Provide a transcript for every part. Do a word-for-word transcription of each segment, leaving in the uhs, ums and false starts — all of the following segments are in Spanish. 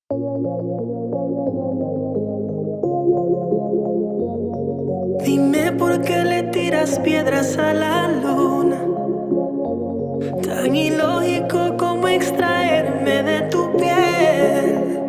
Dime por qué le tiras piedras a la luna. Tan ilógico como extraerme de tu piel.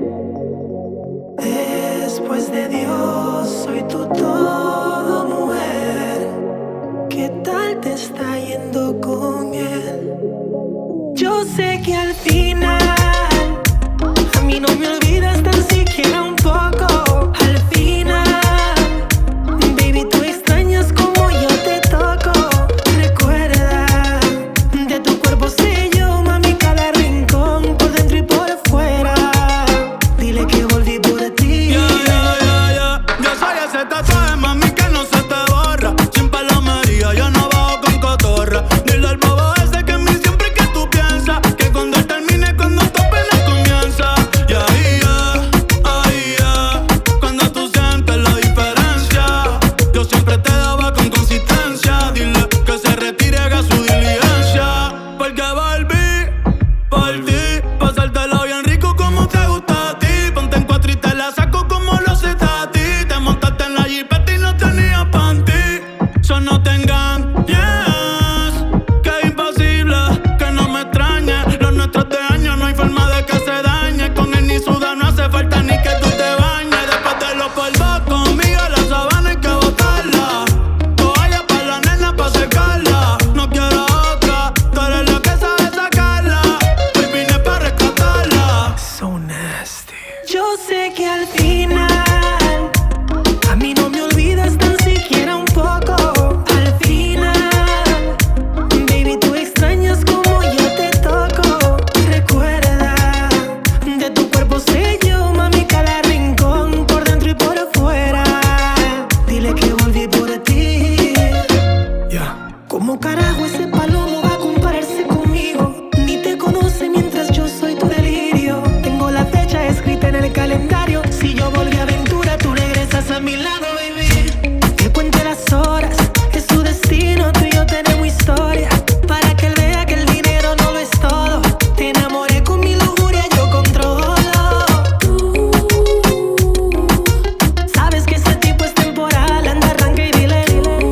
Después de Dios, soy tu todo, mujer. ¿Qué tal te está yendo con él? Yo sé que al final a mí no me olvidas tan siquiera un poco. Al final, baby, tú extrañas como yo te toco. Recuerda, de tu cuerpo sé yo, mami, cada rincón, por dentro y por fuera. Dile que volví por ti. Yeah, yeah, yeah, yeah. Yo soy ese tatuaje, mami, que no se te borra. Sin palomería, yo no bajo con cotorra. Dile al bobo ese que en mí siempre que tú piensas, que cuando él termine, cuando tu pena comienza. Y ahí ya, ahí ya, cuando tú sientes la diferencia. Yo siempre te daba con consistencia. Dile que se retire, haga su diligencia. Porque volví por ti, pasártelo bien rico como te gusta a ti. Ponte en cuatro y te la saco como lo sé a ti. Te montaste en la jipeta y no tenías panty. So no te engañes, que es imposible que no me extrañe. Los nuestros de años no hay forma de que se dañe. Con él ni suda, no hace falta ni que tú te bañes. Después de los polvos conmigo la sabana hay que botarla. Toalla pa' la nena pa' secarla. No quiero otra, tú eres la que sabe sacarla. Hoy vine pa' rescatarla. So nasty. Yo sé que al final a mí no me olvidas tan siquiera un poco. Al final, baby, tú extrañas como yo te toco. Recuerda, de tu cuerpo sé yo, mami, cada rincón, por dentro y por fuera. Dile que volví por ti. Yeah. ¿Cómo carajo ese palomo va a compararse conmigo? Ni te conoce mientras yo soy tu delirio. Tengo la fecha escrita en el calendario. Si yo volví a aventura, tú regresas a mi lado, baby. Que cuente las horas, es su destino. Tú y yo tenemos historia, para que él vea que el dinero no lo es todo. Te enamoré con mi lujuria, yo controlo. Tú sabes que ese tipo es temporal. Anda, arranca y dile.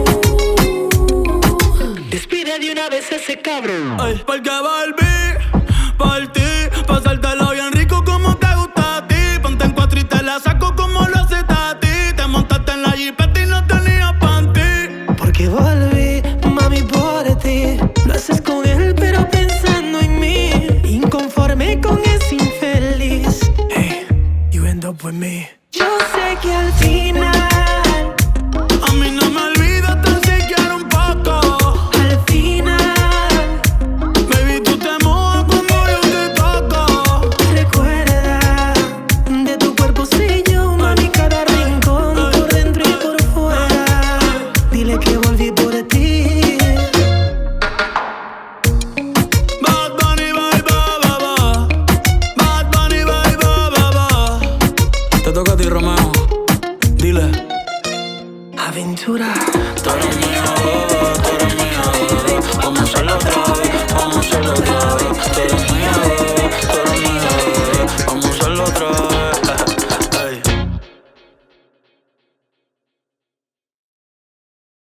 Despide de una vez ese cabrón. Ay, porque volví por ti, pasártelo bien rico como te gusta a ti. Ponte en cuatro y te la saco como lo haces a ti. Te montaste en la jipeta y no tenías panty. Porque volví, mami, por ti. Lo haces con él, pero pensando en mí. Inconforme con ese infeliz. Hey, you end up with me. Yo sé que al final A mí no me olvidas tan siquiera un poco. Al final, Baby, tú te mojas cuando yo te toco. recuerda, de tu cuerpo sé yo, mami, cada rincón, por dentro y por fuera. Dile que volví por ti. Bad Bunny, bye, bye, bye, bye. Bad Bunny, bye, bye, bye, bye. Te toca a ti, Romeo. Dile. Aventura. Todo